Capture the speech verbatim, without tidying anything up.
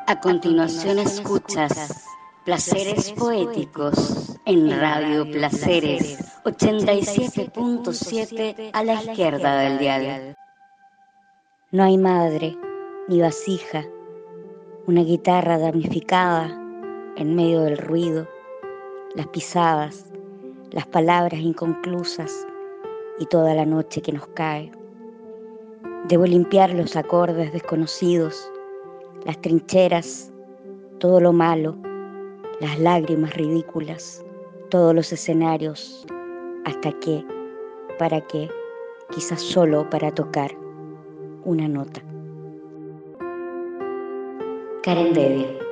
A continuación escuchas Placeres Poéticos en Radio Placeres ochenta y siete punto siete a la izquierda del dial. No hay madre ni vasija, una guitarra damnificada en medio del ruido, las pisadas, las palabras inconclusas y toda la noche que nos cae. Debo limpiar los acordes desconocidos, las trincheras, todo lo malo, las lágrimas ridículas, todos los escenarios, hasta que, para qué, quizás solo para tocar una nota. Karen Debbie.